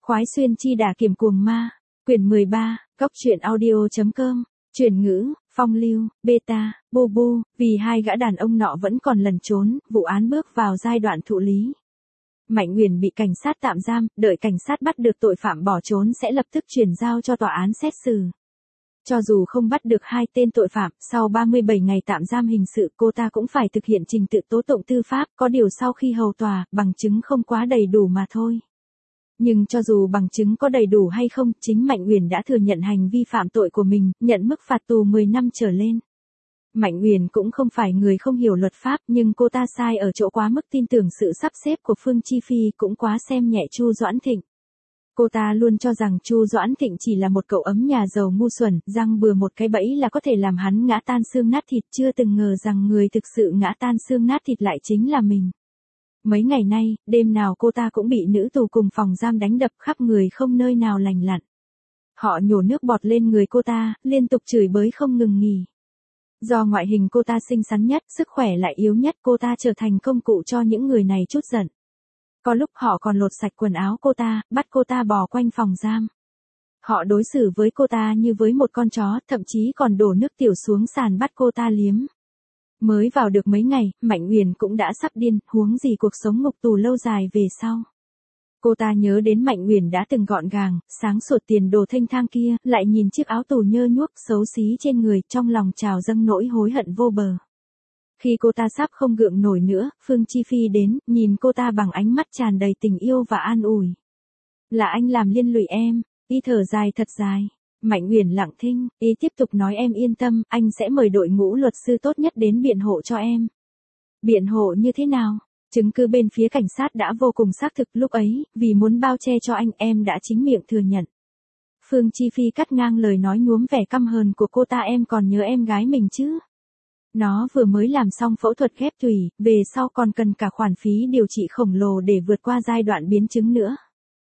Khoái xuyên chi đả kiểm cuồng ma, quyển 13, Cóc truyện audio.com, chuyển ngữ, phong lưu, beta, bu, vì hai gã đàn ông nọ vẫn còn lẩn trốn, vụ án bước vào giai đoạn thụ lý. Mạnh Uyển bị cảnh sát tạm giam, đợi cảnh sát bắt được tội phạm bỏ trốn sẽ lập tức chuyển giao cho tòa án xét xử. Cho dù không bắt được hai tên tội phạm, sau 37 ngày tạm giam hình sự cô ta cũng phải thực hiện trình tự tố tụng tư pháp, có điều sau khi hầu tòa, bằng chứng không quá đầy đủ mà thôi. Nhưng cho dù bằng chứng có đầy đủ hay không, chính Mạnh Uyển đã thừa nhận hành vi phạm tội của mình, nhận mức phạt tù 10 năm trở lên. Mạnh Uyển cũng không phải người không hiểu luật pháp, nhưng cô ta sai ở chỗ quá mức tin tưởng sự sắp xếp của Phương Chi Phi, cũng quá xem nhẹ Chu Doãn Thịnh. Cô ta luôn cho rằng Chu Doãn Thịnh chỉ là một cậu ấm nhà giàu ngu xuẩn, răng bừa một cái bẫy là có thể làm hắn ngã tan xương nát thịt, chưa từng ngờ rằng người thực sự ngã tan xương nát thịt lại chính là mình. Mấy ngày nay, đêm nào cô ta cũng bị nữ tù cùng phòng giam đánh đập, khắp người không nơi nào lành lặn. Họ nhổ nước bọt lên người cô ta, liên tục chửi bới không ngừng nghỉ. Do ngoại hình cô ta xinh xắn nhất, sức khỏe lại yếu nhất, cô ta trở thành công cụ cho những người này trút giận. Có lúc họ còn lột sạch quần áo cô ta, bắt cô ta bò quanh phòng giam. Họ đối xử với cô ta như với một con chó, thậm chí còn đổ nước tiểu xuống sàn bắt cô ta liếm. Mới vào được mấy ngày, Mạnh Uyển cũng đã sắp điên, huống gì cuộc sống ngục tù lâu dài về sau. Cô ta nhớ đến Mạnh Uyển đã từng gọn gàng, sáng sủa tiền đồ thênh thang kia, lại nhìn chiếc áo tù nhơ nhuốc, xấu xí trên người, trong lòng trào dâng nỗi hối hận vô bờ. Khi cô ta sắp không gượng nổi nữa, Phương Chi Phi đến, nhìn cô ta bằng ánh mắt tràn đầy tình yêu và an ủi. Là anh làm liên lụy em, y thở dài thật dài. Mạnh Uyển lặng thinh, y tiếp tục nói em yên tâm, anh sẽ mời đội ngũ luật sư tốt nhất đến biện hộ cho em. Biện hộ như thế nào? Chứng cứ bên phía cảnh sát đã vô cùng xác thực, lúc ấy, vì muốn bao che cho anh, em đã chính miệng thừa nhận. Phương Chi Phi cắt ngang lời nói nhuốm vẻ căm hờn của cô ta, em còn nhớ em gái mình chứ? Nó vừa mới làm xong phẫu thuật ghép tủy, về sau còn cần cả khoản phí điều trị khổng lồ để vượt qua giai đoạn biến chứng nữa.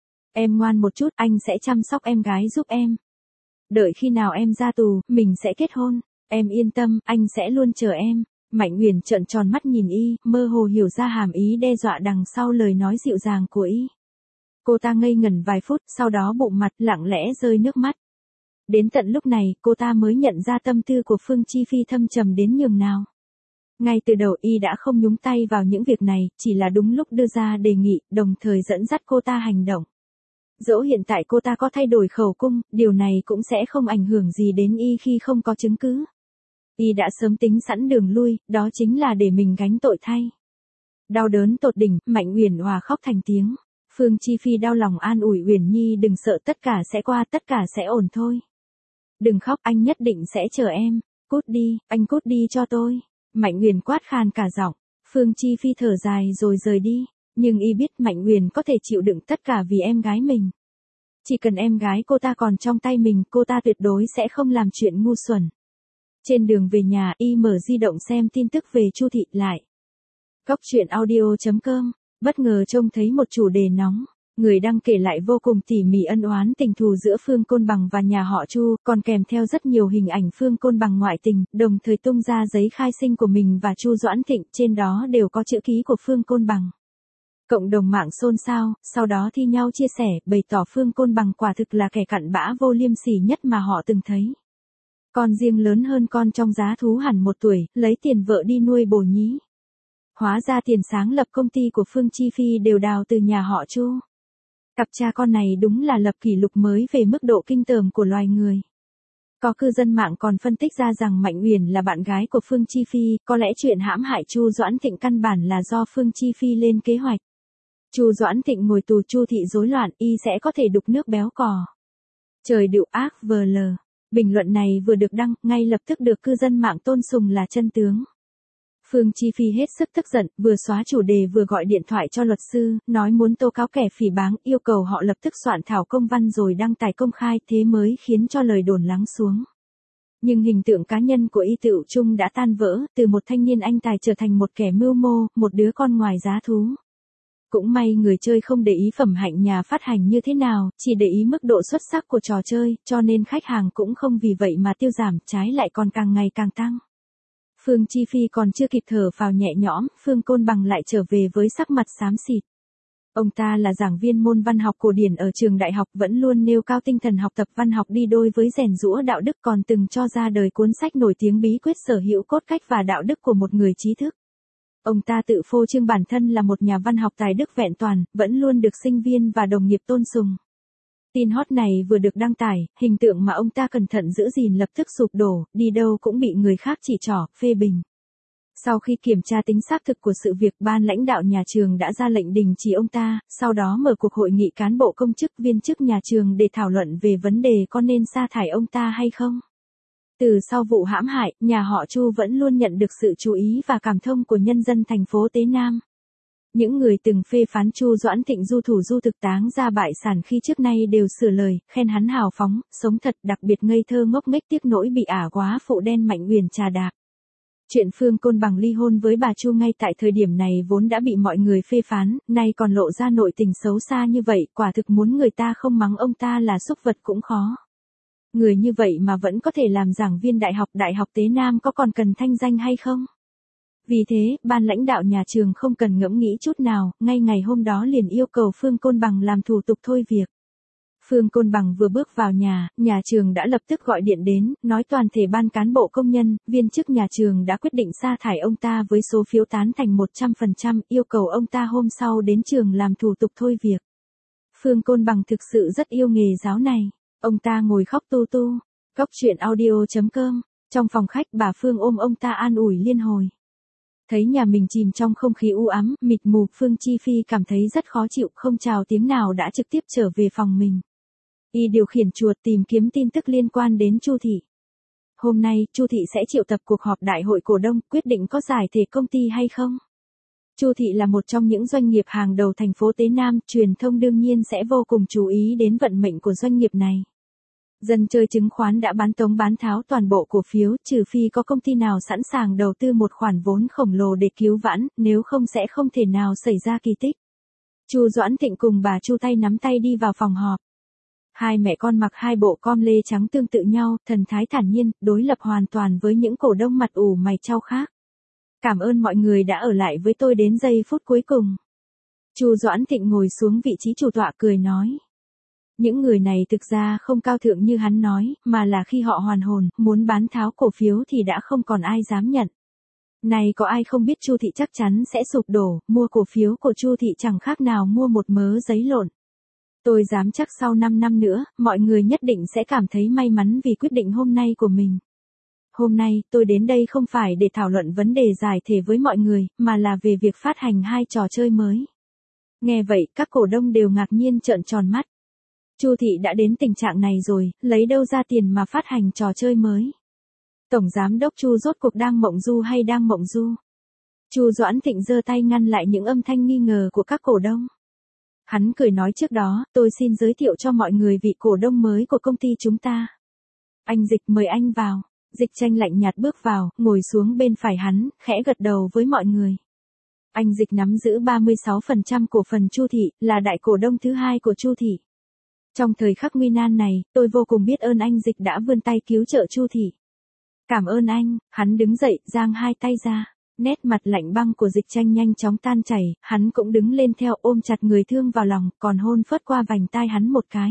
Em ngoan một chút, anh sẽ chăm sóc em gái giúp em. Đợi khi nào em ra tù, mình sẽ kết hôn. Em yên tâm, anh sẽ luôn chờ em. Mạnh Uyển trợn tròn mắt nhìn y, mơ hồ hiểu ra hàm ý đe dọa đằng sau lời nói dịu dàng của y. Cô ta ngây ngẩn vài phút, sau đó bụng mặt, lặng lẽ rơi nước mắt. Đến tận lúc này, cô ta mới nhận ra tâm tư của Phương Chi Phi thâm trầm đến nhường nào. Ngay từ đầu y đã không nhúng tay vào những việc này, chỉ là đúng lúc đưa ra đề nghị, đồng thời dẫn dắt cô ta hành động. Dẫu hiện tại cô ta có thay đổi khẩu cung, điều này cũng sẽ không ảnh hưởng gì đến y khi không có chứng cứ. Y đã sớm tính sẵn đường lui, đó chính là để mình gánh tội thay. Đau đớn tột đỉnh, Mạnh Uyển òa khóc thành tiếng. Phương Chi Phi đau lòng an ủi Uyển Nhi, đừng sợ, tất cả sẽ qua, tất cả sẽ ổn thôi. Đừng khóc, anh nhất định sẽ chờ em. Cút đi, anh cút đi cho tôi. Mạnh Uyển quát khan cả giọng. Phương Chi Phi thở dài rồi rời đi. Nhưng y biết Mạnh Uyển có thể chịu đựng tất cả vì em gái mình. Chỉ cần em gái cô ta còn trong tay mình, cô ta tuyệt đối sẽ không làm chuyện ngu xuẩn. Trên đường về nhà, y mở di động xem tin tức về Chu Thị lại. Cóc truyện audio.com, bất ngờ trông thấy một chủ đề nóng. Người đăng kể lại vô cùng tỉ mỉ ân oán tình thù giữa Phương Côn Bằng và nhà họ Chu, còn kèm theo rất nhiều hình ảnh Phương Côn Bằng ngoại tình, đồng thời tung ra giấy khai sinh của mình và Chu Doãn Thịnh, trên đó đều có chữ ký của Phương Côn Bằng. Cộng đồng mạng xôn xao, sau đó thi nhau chia sẻ, bày tỏ Phương Côn Bằng quả thực là kẻ cặn bã vô liêm sỉ nhất mà họ từng thấy. Con riêng lớn hơn con trong giá thú hẳn 1 tuổi, lấy tiền vợ đi nuôi bồ nhí. Hóa ra tiền sáng lập công ty của Phương Chi Phi đều đào từ nhà họ Chu. Cặp cha con này đúng là lập kỷ lục mới về mức độ kinh tởm của loài người. Có cư dân mạng còn phân tích ra rằng Mạnh Uyển là bạn gái của Phương Chi Phi, có lẽ chuyện hãm hại Chu Doãn Thịnh căn bản là do Phương Chi Phi lên kế hoạch. Chu Doãn Thịnh ngồi tù, Chu Thị rối loạn, y sẽ có thể đục nước béo cò. Trời đựu ác vl. Bình luận này vừa được đăng, ngay lập tức được cư dân mạng tôn sùng là chân tướng. Phương Chi Phi hết sức tức giận, vừa xóa chủ đề vừa gọi điện thoại cho luật sư, nói muốn tố cáo kẻ phỉ báng, yêu cầu họ lập tức soạn thảo công văn rồi đăng tải công khai, thế mới khiến cho lời đồn lắng xuống. Nhưng hình tượng cá nhân của y tựu chung đã tan vỡ, từ một thanh niên anh tài trở thành một kẻ mưu mô, một đứa con ngoài giá thú. Cũng may người chơi không để ý phẩm hạnh nhà phát hành như thế nào, chỉ để ý mức độ xuất sắc của trò chơi, cho nên khách hàng cũng không vì vậy mà tiêu giảm, trái lại còn càng ngày càng tăng. Phương Chi Phi còn chưa kịp thở phào nhẹ nhõm, Phương Côn Bằng lại trở về với sắc mặt xám xịt. Ông ta là giảng viên môn văn học cổ điển ở trường đại học, vẫn luôn nêu cao tinh thần học tập văn học đi đôi với rèn giũa đạo đức, còn từng cho ra đời cuốn sách nổi tiếng Bí quyết sở hữu cốt cách và đạo đức của một người trí thức. Ông ta tự phô trương bản thân là một nhà văn học tài đức vẹn toàn, vẫn luôn được sinh viên và đồng nghiệp tôn sùng. Tin hot này vừa được đăng tải, hình tượng mà ông ta cẩn thận giữ gìn lập tức sụp đổ, đi đâu cũng bị người khác chỉ trỏ, phê bình. Sau khi kiểm tra tính xác thực của sự việc, ban lãnh đạo nhà trường đã ra lệnh đình chỉ ông ta, sau đó mở cuộc hội nghị cán bộ công chức viên chức nhà trường để thảo luận về vấn đề có nên sa thải ông ta hay không. Từ sau vụ hãm hại, nhà họ Chu vẫn luôn nhận được sự chú ý và cảm thông của nhân dân thành phố Tế Nam. Những người từng phê phán Chu Doãn Thịnh du thủ du thực táng ra bại sản khi trước nay đều sửa lời, khen hắn hào phóng, sống thật, đặc biệt ngây thơ ngốc nghếch, tiếc nỗi bị ả quá phụ đen Mạnh Uyển trà đạp. Chuyện Phương Côn Bằng ly hôn với bà Chu ngay tại thời điểm này vốn đã bị mọi người phê phán, nay còn lộ ra nội tình xấu xa như vậy, quả thực muốn người ta không mắng ông ta là súc vật cũng khó. Người như vậy mà vẫn có thể làm giảng viên Đại học Tế Nam có còn cần thanh danh hay không? Vì thế, ban lãnh đạo nhà trường không cần ngẫm nghĩ chút nào, ngay ngày hôm đó liền yêu cầu Phương Côn Bằng làm thủ tục thôi việc. Phương Côn Bằng vừa bước vào nhà trường đã lập tức gọi điện đến, nói toàn thể ban cán bộ công nhân, viên chức nhà trường đã quyết định sa thải ông ta với số phiếu tán thành 100%, yêu cầu ông ta hôm sau đến trường làm thủ tục thôi việc. Phương Côn Bằng thực sự rất yêu nghề giáo này. Ông ta ngồi khóc tu tu. Góc chuyện audio.com. Trong phòng khách, bà Phương ôm ông ta an ủi liên hồi. Thấy nhà mình chìm trong không khí u ám, mịt mù, Phương Chi Phi cảm thấy rất khó chịu, không chào tiếng nào đã trực tiếp trở về phòng mình. Y điều khiển chuột tìm kiếm tin tức liên quan đến Chu Thị. Hôm nay, Chu Thị sẽ triệu tập cuộc họp đại hội cổ đông, quyết định có giải thể công ty hay không. Chu Thị là một trong những doanh nghiệp hàng đầu thành phố Tế Nam, truyền thông đương nhiên sẽ vô cùng chú ý đến vận mệnh của doanh nghiệp này. Dân chơi chứng khoán đã bán tống bán tháo toàn bộ cổ phiếu, trừ phi có công ty nào sẵn sàng đầu tư một khoản vốn khổng lồ để cứu vãn, nếu không sẽ không thể nào xảy ra kỳ tích. Chu Doãn Thịnh cùng bà Chu tay nắm tay đi vào phòng họp. Hai mẹ con mặc hai bộ com lê trắng tương tự nhau, thần thái thản nhiên, đối lập hoàn toàn với những cổ đông mặt ủ mày chau khác. Cảm ơn mọi người đã ở lại với tôi đến giây phút cuối cùng. Chu Doãn Thịnh ngồi xuống vị trí chủ tọa cười nói. Những người này thực ra không cao thượng như hắn nói, mà là khi họ hoàn hồn, muốn bán tháo cổ phiếu thì đã không còn ai dám nhận. Này có ai không biết Chu Thị chắc chắn sẽ sụp đổ, mua cổ phiếu của Chu Thị chẳng khác nào mua một mớ giấy lộn. Tôi dám chắc sau 5 năm nữa, mọi người nhất định sẽ cảm thấy may mắn vì quyết định hôm nay của mình. Hôm nay, tôi đến đây không phải để thảo luận vấn đề giải thể với mọi người, mà là về việc phát hành hai trò chơi mới. Nghe vậy, các cổ đông đều ngạc nhiên trợn tròn mắt. Chu Thị đã đến tình trạng này rồi, lấy đâu ra tiền mà phát hành trò chơi mới? Tổng giám đốc Chu rốt cuộc đang mộng du hay đang mộng du? Chu Doãn Thịnh giơ tay ngăn lại những âm thanh nghi ngờ của các cổ đông. Hắn cười nói trước đó, tôi xin giới thiệu cho mọi người vị cổ đông mới của công ty chúng ta. Anh Dịch, mời anh vào. Dịch Tranh lạnh nhạt bước vào, ngồi xuống bên phải hắn, khẽ gật đầu với mọi người. Anh Dịch nắm giữ 36% cổ phần Chu Thị, là đại cổ đông thứ hai của Chu Thị. Trong thời khắc nguy nan này, tôi vô cùng biết ơn anh Dịch đã vươn tay cứu trợ Chu Thị. Cảm ơn anh. Hắn đứng dậy, giang hai tay ra. Nét mặt lạnh băng của Dịch Tranh nhanh chóng tan chảy, hắn cũng đứng lên theo, ôm chặt người thương vào lòng, còn hôn phớt qua vành tai hắn một cái.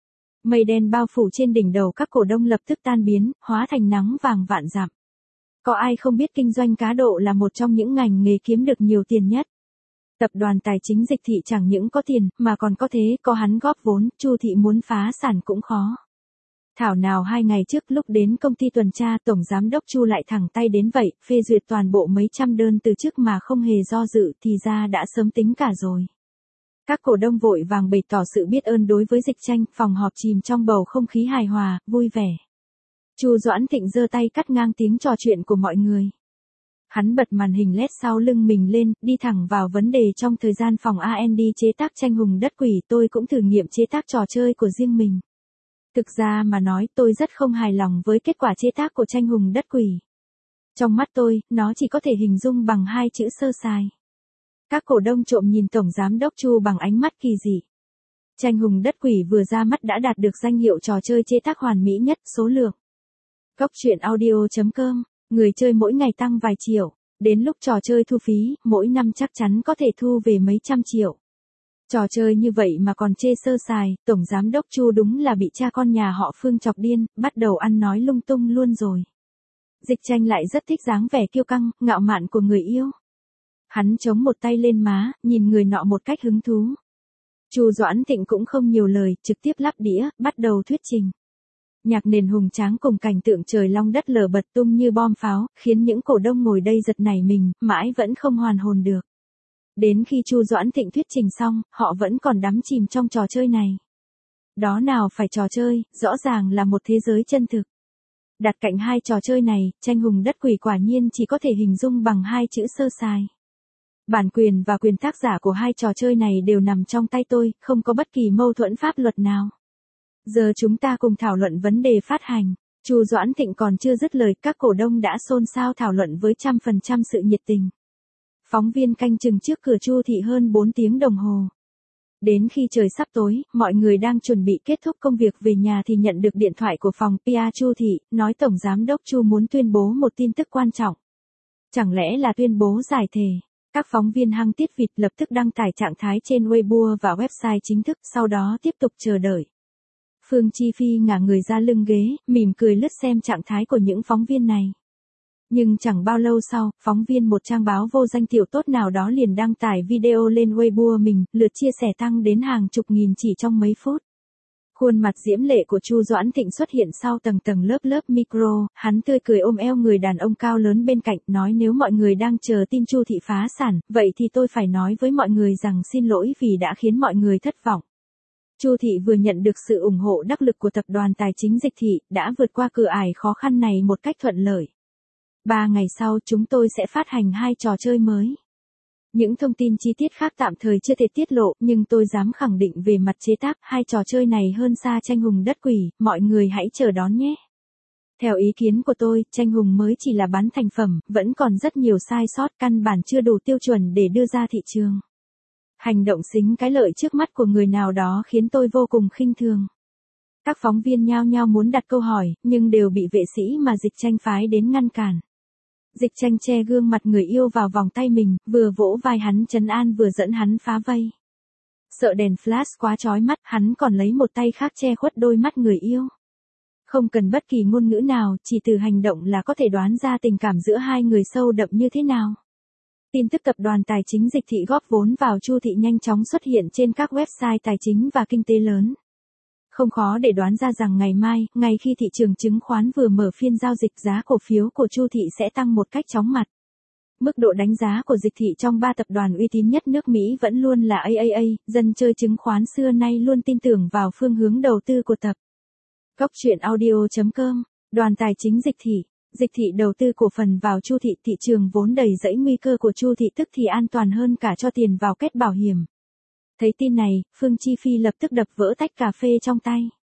Mây đen bao phủ trên đỉnh đầu các cổ đông lập tức tan biến, hóa thành nắng vàng vạn dặm. Có ai không biết kinh doanh cá độ là một trong những ngành nghề kiếm được nhiều tiền nhất. Tập đoàn tài chính Dịch Thị chẳng những có tiền, mà còn có thế, có hắn góp vốn, Chu Thị muốn phá sản cũng khó. Thảo nào 2 ngày trước lúc đến công ty tuần tra, Tổng Giám đốc Chu lại thẳng tay đến vậy, phê duyệt toàn bộ mấy trăm đơn từ chức mà không hề do dự, thì ra đã sớm tính cả rồi. Các cổ đông vội vàng bày tỏ sự biết ơn đối với Dịch Tranh, phòng họp chìm trong bầu không khí hài hòa, vui vẻ. Chu Doãn Thịnh giơ tay cắt ngang tiếng trò chuyện của mọi người. Hắn bật màn hình LED sau lưng mình lên, đi thẳng vào vấn đề. Trong thời gian phòng R&D chế tác Tranh Hùng Đất Quỷ, tôi cũng thử nghiệm chế tác trò chơi của riêng mình. Thực ra mà nói, tôi rất không hài lòng với kết quả chế tác của Tranh Hùng Đất Quỷ. Trong mắt tôi, nó chỉ có thể hình dung bằng 2 chữ sơ sài. Các cổ đông trộm nhìn Tổng Giám đốc Chu bằng ánh mắt kỳ dị. Tranh Hùng Đất Quỷ vừa ra mắt đã đạt được danh hiệu trò chơi chế tác hoàn mỹ nhất, số lượng. Góc chuyện audio.com, người chơi mỗi ngày tăng vài triệu. Đến lúc trò chơi thu phí, mỗi năm chắc chắn có thể thu về mấy trăm triệu. Trò chơi như vậy mà còn chê sơ sài, tổng giám đốc Chu đúng là bị cha con nhà họ Phương chọc điên, bắt đầu ăn nói lung tung luôn rồi. Dịch Tranh lại rất thích dáng vẻ kiêu căng, ngạo mạn của người yêu. Hắn chống một tay lên má, nhìn người nọ một cách hứng thú. Chu Doãn Thịnh cũng không nhiều lời, trực tiếp lắp đĩa, bắt đầu thuyết trình. Nhạc nền hùng tráng cùng cảnh tượng trời long đất lở bật tung như bom pháo, khiến những cổ đông ngồi đây giật nảy mình, mãi vẫn không hoàn hồn được. Đến khi Chu Doãn Thịnh thuyết trình xong, họ vẫn còn đắm chìm trong trò chơi này. Đó nào phải trò chơi, rõ ràng là một thế giới chân thực. Đặt cạnh hai trò chơi này, tranh hùng đất quỷ quả nhiên chỉ có thể hình dung bằng hai chữ sơ sài. Bản quyền và quyền tác giả của hai trò chơi này đều nằm trong tay tôi, không có bất kỳ mâu thuẫn pháp luật nào. Giờ chúng ta cùng thảo luận vấn đề phát hành. Chu Doãn Thịnh còn chưa dứt lời, các cổ đông đã xôn xao thảo luận với 100% sự nhiệt tình. Phóng viên canh chừng trước cửa Chu thị hơn 4 tiếng đồng hồ. Đến khi trời sắp tối, mọi người đang chuẩn bị kết thúc công việc về nhà thì nhận được điện thoại của phòng PR Chu thị, nói Tổng Giám đốc Chu muốn tuyên bố một tin tức quan trọng. Chẳng lẽ là tuyên bố giải thể? Các phóng viên hăng tiết vịt lập tức đăng tải trạng thái trên Weibo và website chính thức, sau đó tiếp tục chờ đợi. Phương Chi Phi ngả người ra lưng ghế, mỉm cười lướt xem trạng thái của những phóng viên này. Nhưng chẳng bao lâu sau, phóng viên một trang báo vô danh tiểu tốt nào đó liền đăng tải video lên Weibo mình, lượt chia sẻ tăng đến hàng chục nghìn chỉ trong mấy phút. Khuôn mặt diễm lệ của Chu Doãn Thịnh xuất hiện sau tầng tầng lớp lớp micro, hắn tươi cười ôm eo người đàn ông cao lớn bên cạnh, nói nếu mọi người đang chờ tin Chu thị phá sản, vậy thì tôi phải nói với mọi người rằng xin lỗi vì đã khiến mọi người thất vọng. Chu thị vừa nhận được sự ủng hộ đắc lực của tập đoàn tài chính Dịch thị, đã vượt qua cửa ải khó khăn này một cách thuận lợi. 3 ngày sau chúng tôi sẽ phát hành 2 trò chơi mới. Những thông tin chi tiết khác tạm thời chưa thể tiết lộ, nhưng tôi dám khẳng định về mặt chế tác, 2 trò chơi này hơn xa tranh hùng đất quỷ, mọi người hãy chờ đón nhé. Theo ý kiến của tôi, tranh hùng mới chỉ là bán thành phẩm, vẫn còn rất nhiều sai sót, căn bản chưa đủ tiêu chuẩn để đưa ra thị trường. Hành động xính cái lợi trước mắt của người nào đó khiến tôi vô cùng khinh thường. Các phóng viên nhao nhao muốn đặt câu hỏi, nhưng đều bị vệ sĩ mà Dịch Tranh phái đến ngăn cản. Dịch Tranh che gương mặt người yêu vào vòng tay mình, vừa vỗ vai hắn trấn an vừa dẫn hắn phá vây. Sợ đèn flash quá chói mắt, hắn còn lấy một tay khác che khuất đôi mắt người yêu. Không cần bất kỳ ngôn ngữ nào, chỉ từ hành động là có thể đoán ra tình cảm giữa hai người sâu đậm như thế nào. Tin tức tập đoàn tài chính Dịch thị góp vốn vào Chu thị nhanh chóng xuất hiện trên các website tài chính và kinh tế lớn. Không khó để đoán ra rằng ngày mai, ngay khi thị trường chứng khoán vừa mở phiên giao dịch, giá cổ phiếu của Chu thị sẽ tăng một cách chóng mặt. Mức độ đánh giá của Dịch thị trong 3 tập đoàn uy tín nhất nước Mỹ vẫn luôn là AAA, dân chơi chứng khoán xưa nay luôn tin tưởng vào phương hướng đầu tư của tập. Góc truyện audio.com, đoàn tài chính Dịch thị. Dịch thị đầu tư cổ phần vào Chu thị, thị trường vốn đầy rẫy nguy cơ của Chu thị tức thì an toàn hơn cả cho tiền vào kết bảo hiểm. Thấy tin này, Phương Chi Phi lập tức đập vỡ tách cà phê trong tay.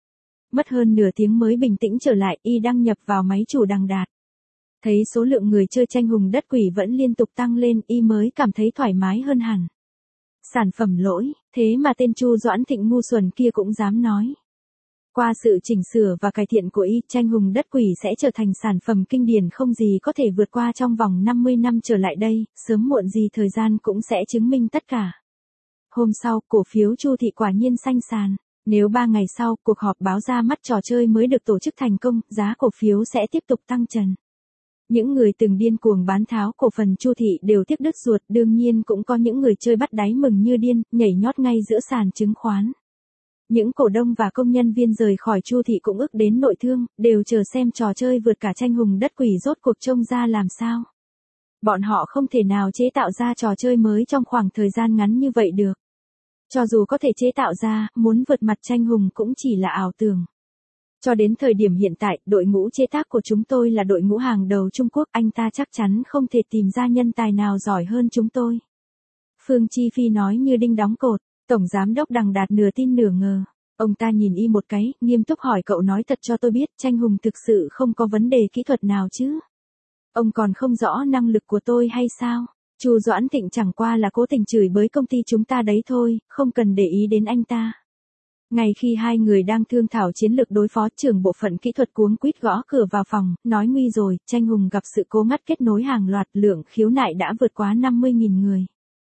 Mất hơn nửa tiếng mới bình tĩnh trở lại, y đăng nhập vào máy chủ đằng đạt. Thấy số lượng người chơi tranh hùng đất quỷ vẫn liên tục tăng lên, y mới cảm thấy thoải mái hơn hẳn. Sản phẩm lỗi, thế mà tên Chu Doãn Thịnh ngu xuẩn kia cũng dám nói. Qua sự chỉnh sửa và cải thiện của y, tranh hùng đất quỷ sẽ trở thành sản phẩm kinh điển không gì có thể vượt qua trong vòng 50 năm trở lại đây, sớm muộn gì thời gian cũng sẽ chứng minh tất cả. Hôm sau, cổ phiếu Chu thị quả nhiên xanh sàn. Nếu 3 ngày sau, cuộc họp báo ra mắt trò chơi mới được tổ chức thành công, giá cổ phiếu sẽ tiếp tục tăng trần. Những người từng điên cuồng bán tháo cổ phần Chu thị đều tiếc đứt ruột, đương nhiên cũng có những người chơi bắt đáy mừng như điên, nhảy nhót ngay giữa sàn chứng khoán. Những cổ đông và công nhân viên rời khỏi Chu thị cũng ức đến nội thương, đều chờ xem trò chơi vượt cả tranh hùng đất quỷ rốt cuộc trông ra làm sao. Bọn họ không thể nào chế tạo ra trò chơi mới trong khoảng thời gian ngắn như vậy được. Cho dù có thể chế tạo ra, muốn vượt mặt tranh hùng cũng chỉ là ảo tưởng. Cho đến thời điểm hiện tại, đội ngũ chế tác của chúng tôi là đội ngũ hàng đầu Trung Quốc, anh ta chắc chắn không thể tìm ra nhân tài nào giỏi hơn chúng tôi. Phương Chi Phi nói như đinh đóng cột, Tổng Giám đốc đằng đạt nửa tin nửa ngờ. Ông ta nhìn y một cái, nghiêm túc hỏi cậu nói thật cho tôi biết, tranh hùng thực sự không có vấn đề kỹ thuật nào chứ? Ông còn không rõ năng lực của tôi hay sao? Chu Doãn Thịnh chẳng qua là cố tình chửi bới công ty chúng ta đấy thôi, không cần để ý đến anh ta. Ngay khi hai người đang thương thảo chiến lược đối phó, trưởng bộ phận kỹ thuật cuống quýt gõ cửa vào phòng, nói nguy rồi, tranh hùng gặp sự cố ngắt kết nối hàng loạt, lượng khiếu nại đã vượt quá 50.000 người.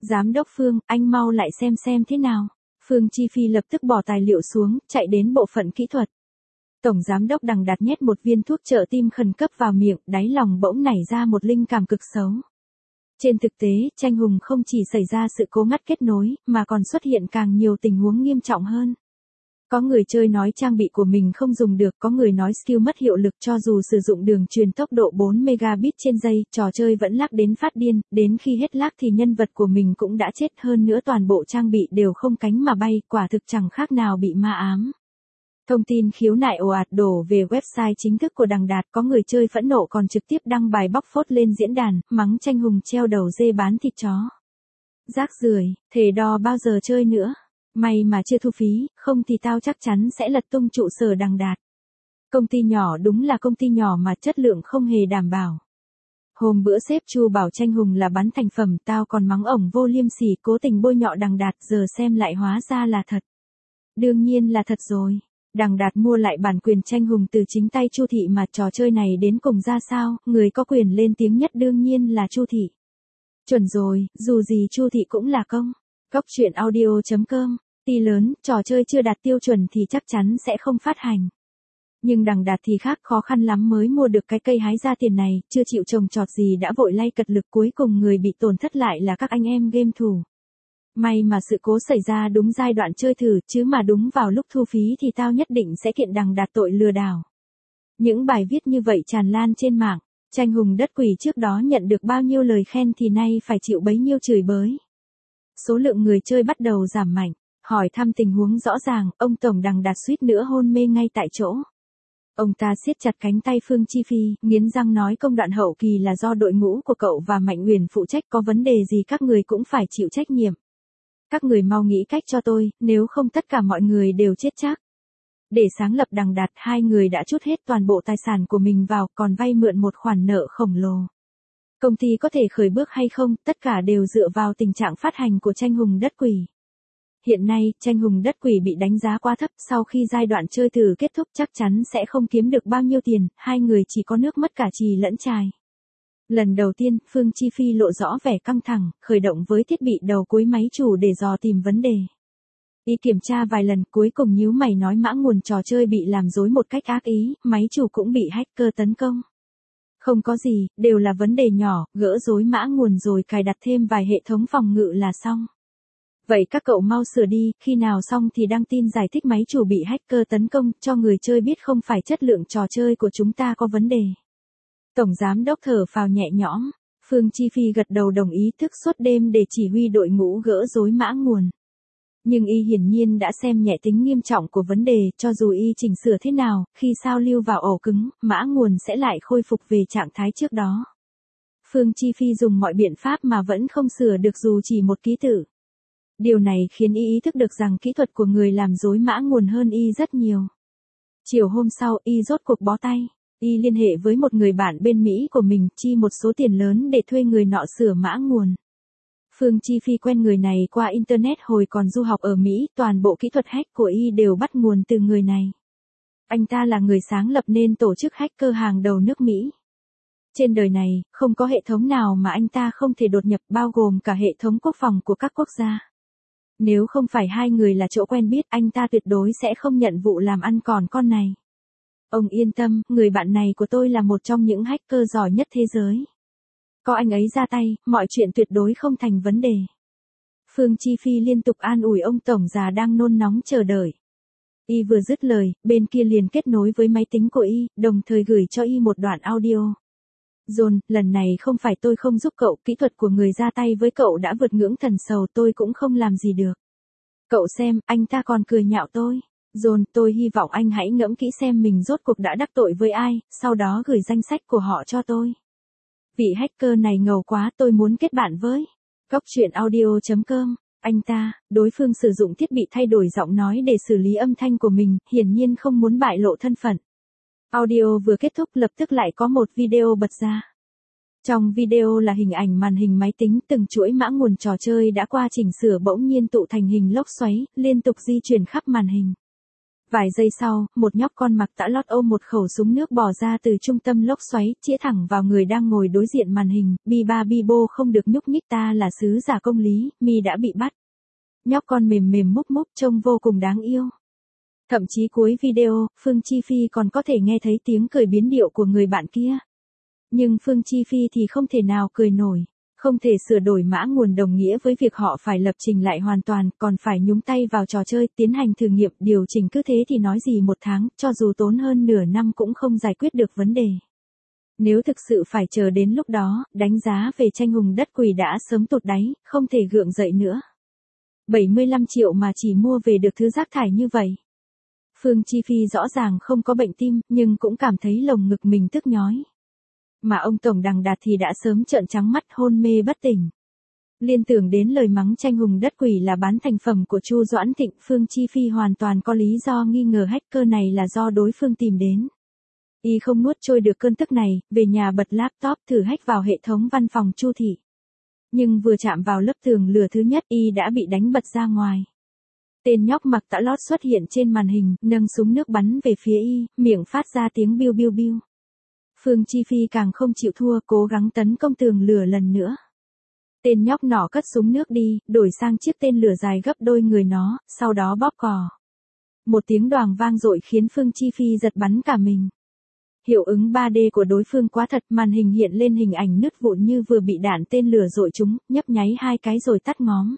Giám đốc Phương, anh mau lại xem thế nào. Phương Chi Phi lập tức bỏ tài liệu xuống, chạy đến bộ phận kỹ thuật. Tổng giám đốc Đằng Đạt nhét một viên thuốc trợ tim khẩn cấp vào miệng, đáy lòng bỗng nảy ra một linh cảm cực xấu. Trên thực tế, Tranh Hùng không chỉ xảy ra sự cố ngắt kết nối, mà còn xuất hiện càng nhiều tình huống nghiêm trọng hơn. Có người chơi nói trang bị của mình không dùng được, có người nói skill mất hiệu lực cho dù sử dụng đường truyền tốc độ 4 megabit trên giây, trò chơi vẫn lag đến phát điên, đến khi hết lag thì nhân vật của mình cũng đã chết, hơn nữa toàn bộ trang bị đều không cánh mà bay, quả thực chẳng khác nào bị ma ám. Thông tin khiếu nại ồ ạt đổ về website chính thức của Đằng Đạt, có người chơi phẫn nộ còn trực tiếp đăng bài bóc phốt lên diễn đàn, mắng Tranh Hùng treo đầu dê bán thịt chó. Rác rưởi, thề đo bao giờ chơi nữa. May mà chưa thu phí, không thì tao chắc chắn sẽ lật tung trụ sở Đằng Đạt. Công ty nhỏ đúng là công ty nhỏ mà chất lượng không hề đảm bảo. Hôm bữa sếp Chu bảo Tranh Hùng là bán thành phẩm, tao còn mắng ổng vô liêm sỉ cố tình bôi nhọ Đằng Đạt, giờ xem lại hóa ra là thật. Đương nhiên là thật rồi. Đằng Đạt mua lại bản quyền Tranh Hùng từ chính tay Chu Thị mà trò chơi này đến cùng ra sao, người có quyền lên tiếng nhất đương nhiên là Chu Thị. Chuẩn rồi, dù gì Chu Thị cũng là công. Góc truyện audio.com, ty lớn, trò chơi chưa đạt tiêu chuẩn thì chắc chắn sẽ không phát hành. Nhưng Đằng Đạt thì khác, khó khăn lắm mới mua được cái cây hái ra tiền này, chưa chịu trồng trọt gì đã vội lay cật lực, cuối cùng người bị tổn thất lại là các anh em game thủ. May mà sự cố xảy ra đúng giai đoạn chơi thử, chứ mà đúng vào lúc thu phí thì tao nhất định sẽ kiện Đằng Đạt tội lừa đảo. Những bài viết như vậy tràn lan trên mạng, Tranh Hùng đất quỷ trước đó nhận được bao nhiêu lời khen thì nay phải chịu bấy nhiêu chửi bới. Số lượng người chơi bắt đầu giảm mạnh, hỏi thăm tình huống rõ ràng, ông Tổng Đằng Đạt suýt nữa hôn mê ngay tại chỗ. Ông ta siết chặt cánh tay Phương Chi Phi, nghiến răng nói công đoạn hậu kỳ là do đội ngũ của cậu và Mạnh Uyển phụ trách, có vấn đề gì các người cũng phải chịu trách nhiệm. Các người mau nghĩ cách cho tôi, nếu không tất cả mọi người đều chết chắc. Để sáng lập Đằng Đạt, hai người đã trút hết toàn bộ tài sản của mình vào, còn vay mượn một khoản nợ khổng lồ. Công ty có thể khởi bước hay không, tất cả đều dựa vào tình trạng phát hành của Tranh Hùng đất quỷ. Hiện nay, Tranh Hùng đất quỷ bị đánh giá quá thấp, sau khi giai đoạn chơi thử kết thúc chắc chắn sẽ không kiếm được bao nhiêu tiền, hai người chỉ có nước mất cả chì lẫn chài. Lần đầu tiên, Phương Chi Phi lộ rõ vẻ căng thẳng, khởi động với thiết bị đầu cuối máy chủ để dò tìm vấn đề. Y kiểm tra vài lần, cuối cùng nhíu mày nói mã nguồn trò chơi bị làm dối một cách ác ý, máy chủ cũng bị hacker tấn công. Không có gì, đều là vấn đề nhỏ, gỡ rối mã nguồn rồi cài đặt thêm vài hệ thống phòng ngự là xong. Vậy các cậu mau sửa đi, khi nào xong thì đăng tin giải thích máy chủ bị hacker tấn công, cho người chơi biết không phải chất lượng trò chơi của chúng ta có vấn đề. Tổng giám đốc thở phào nhẹ nhõm, Phương Chi Phi gật đầu đồng ý, thức suốt đêm để chỉ huy đội ngũ gỡ rối mã nguồn. Nhưng y hiển nhiên đã xem nhẹ tính nghiêm trọng của vấn đề, cho dù y chỉnh sửa thế nào, khi sao lưu vào ổ cứng, mã nguồn sẽ lại khôi phục về trạng thái trước đó. Phương Chi Phi dùng mọi biện pháp mà vẫn không sửa được dù chỉ một ký tự. Điều này khiến y ý thức được rằng kỹ thuật của người làm rối mã nguồn hơn y rất nhiều. Chiều hôm sau, y rốt cuộc bó tay. Y liên hệ với một người bạn bên Mỹ của mình, chi một số tiền lớn để thuê người nọ sửa mã nguồn. Phương Chi Phi quen người này qua Internet hồi còn du học ở Mỹ, toàn bộ kỹ thuật hack của y đều bắt nguồn từ người này. Anh ta là người sáng lập nên tổ chức hacker hàng đầu nước Mỹ. Trên đời này, không có hệ thống nào mà anh ta không thể đột nhập, bao gồm cả hệ thống quốc phòng của các quốc gia. Nếu không phải hai người là chỗ quen biết, anh ta tuyệt đối sẽ không nhận vụ làm ăn còn con này. Ông yên tâm, người bạn này của tôi là một trong những hacker giỏi nhất thế giới. Có anh ấy ra tay, mọi chuyện tuyệt đối không thành vấn đề. Phương Chi Phi liên tục an ủi ông tổng già đang nôn nóng chờ đợi. Y vừa dứt lời, bên kia liền kết nối với máy tính của y, đồng thời gửi cho y một đoạn audio. John, lần này không phải tôi không giúp cậu, kỹ thuật của người ra tay với cậu đã vượt ngưỡng thần sầu, tôi cũng không làm gì được. Cậu xem, anh ta còn cười nhạo tôi. John, tôi hy vọng anh hãy ngẫm kỹ xem mình rốt cuộc đã đắc tội với ai, sau đó gửi danh sách của họ cho tôi. Vị hacker này ngầu quá, tôi muốn kết bạn với. Góc truyện audio.com. Anh ta, đối phương sử dụng thiết bị thay đổi giọng nói để xử lý âm thanh của mình, hiển nhiên không muốn bại lộ thân phận. Audio vừa kết thúc lập tức lại có một video bật ra. Trong video là hình ảnh màn hình máy tính, từng chuỗi mã nguồn trò chơi đã qua chỉnh sửa bỗng nhiên tụ thành hình lốc xoáy, liên tục di chuyển khắp màn hình. Vài giây sau, một nhóc con mặc tã lót ôm một khẩu súng nước bò ra từ trung tâm lốc xoáy, chĩa thẳng vào người đang ngồi đối diện màn hình, bi ba bi bô không được nhúc nhích, ta là sứ giả công lý, mi đã bị bắt. Nhóc con mềm mềm múc múc trông vô cùng đáng yêu. Thậm chí cuối video, Phương Chi Phi còn có thể nghe thấy tiếng cười biến điệu của người bạn kia. Nhưng Phương Chi Phi thì không thể nào cười nổi. Không thể sửa đổi mã nguồn đồng nghĩa với việc họ phải lập trình lại hoàn toàn, còn phải nhúng tay vào trò chơi, tiến hành thử nghiệm, điều chỉnh, cứ thế thì nói gì một tháng, cho dù tốn hơn nửa năm cũng không giải quyết được vấn đề. Nếu thực sự phải chờ đến lúc đó, đánh giá về tranh hùng đất quỷ đã sớm tụt đáy, không thể gượng dậy nữa. 75 triệu mà chỉ mua về được thứ rác thải như vậy. Phương Chi Phi rõ ràng không có bệnh tim, nhưng cũng cảm thấy lồng ngực mình tức nhói. Mà ông Tổng Đằng Đạt thì đã sớm trợn trắng mắt hôn mê bất tỉnh. Liên tưởng đến lời mắng tranh hùng đất quỷ là bán thành phẩm của Chu Doãn Thịnh, Phương Chi Phi hoàn toàn có lý do nghi ngờ hacker này là do đối phương tìm đến. Y không nuốt trôi được cơn tức này, về nhà bật laptop thử hack vào hệ thống văn phòng Chu thị. Nhưng vừa chạm vào lớp tường lửa thứ nhất, Y đã bị đánh bật ra ngoài. Tên nhóc mặc tã lót xuất hiện trên màn hình, nâng súng nước bắn về phía Y, miệng phát ra tiếng biu biu biu. Phương Chi Phi càng không chịu thua, cố gắng tấn công tường lửa lần nữa. Tên nhóc nọ cất súng nước đi, đổi sang chiếc tên lửa dài gấp đôi người nó, sau đó bóp cò. Một tiếng đoàng vang dội khiến Phương Chi Phi giật bắn cả mình. Hiệu ứng 3D của đối phương quá thật, màn hình hiện lên hình ảnh nứt vụn như vừa bị đạn tên lửa dội trúng, nhấp nháy 2 cái rồi tắt ngóm.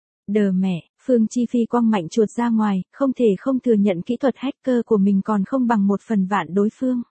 Đờ mẹ, Phương Chi Phi quăng mạnh chuột ra ngoài, không thể không thừa nhận kỹ thuật hacker của mình còn không bằng 1/1000 đối phương.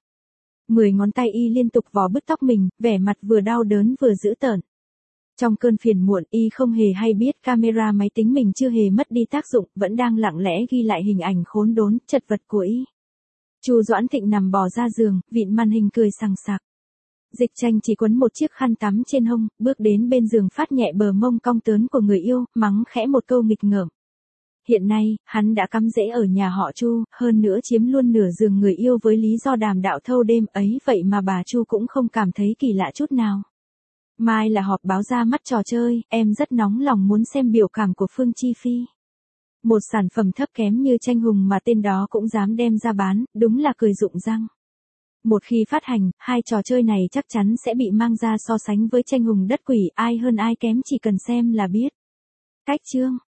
10 ngón tay Y liên tục vò bứt tóc mình, vẻ mặt vừa đau đớn vừa dữ tợn. Trong cơn phiền muộn, Y không hề hay biết camera máy tính mình chưa hề mất đi tác dụng, vẫn đang lặng lẽ ghi lại hình ảnh khốn đốn, chật vật của Y. Chu Doãn Thịnh nằm bò ra giường, vịn màn hình cười sằng sặc. Dịch Tranh chỉ quấn một chiếc khăn tắm trên hông, bước đến bên giường phát nhẹ bờ mông cong tớn của người yêu, mắng khẽ một câu nghịch ngợm. Hiện nay, hắn đã cắm rễ ở nhà họ Chu, hơn nữa chiếm luôn nửa giường người yêu với lý do đàm đạo thâu đêm ấy, vậy mà bà Chu cũng không cảm thấy kỳ lạ chút nào. Mai là họp báo ra mắt trò chơi, em rất nóng lòng muốn xem biểu cảm của Phương Chi Phi. Một sản phẩm thấp kém như tranh hùng mà tên đó cũng dám đem ra bán, đúng là cười rụng răng. Một khi phát hành, hai trò chơi này chắc chắn sẽ bị mang ra so sánh với tranh hùng đất quỷ, ai hơn ai kém chỉ cần xem là biết. Cách chương